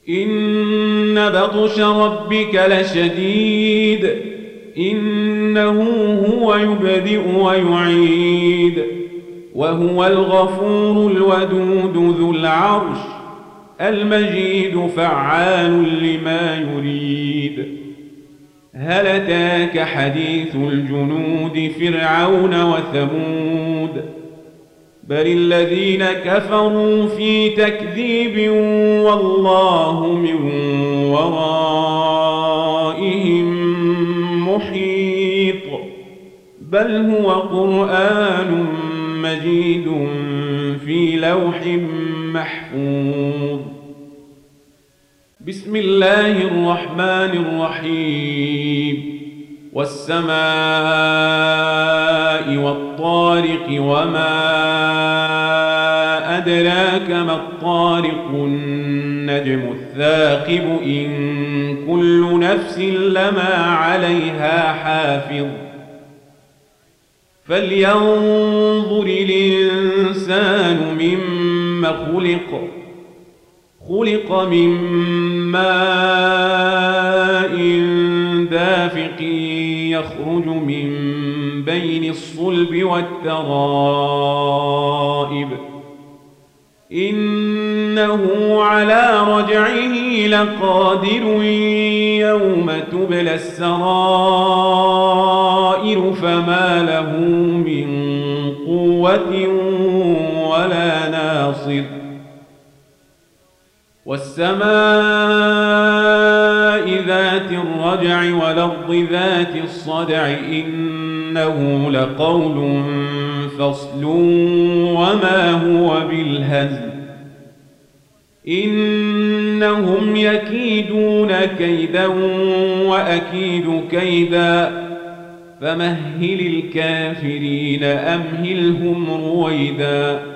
إن بطش ربك لشديد إنه هو يبدئ ويعيد وهو الغفور الودود ذو العرش المجيد فعال لما يريد. هل أتاك حديث الجنود فرعون وثمود بل الذين كفروا في تكذيب والله من ورائهم محيط بل هو قرآن مجيد في لوح محفوظ. بسم الله الرحمن الرحيم والسماء والطارق وما أدراك ما الطارق النجم الثاقب إن كل نفس لما عليها حافظ فلينظر الإنسان مما خلق من ماء دافق يخرج من بين الصلب والترائب إنه على رجعه لقادر يوم تبلى السرائر فما له من قوة ولا ناصر. والسماء ذات الرجع والأرض ذات الصدع إنه لقول فصل وما هو بالهزل إنهم يكيدون كيدا وأكيد كيدا فمهل الكافرين أمهلهم رويدا.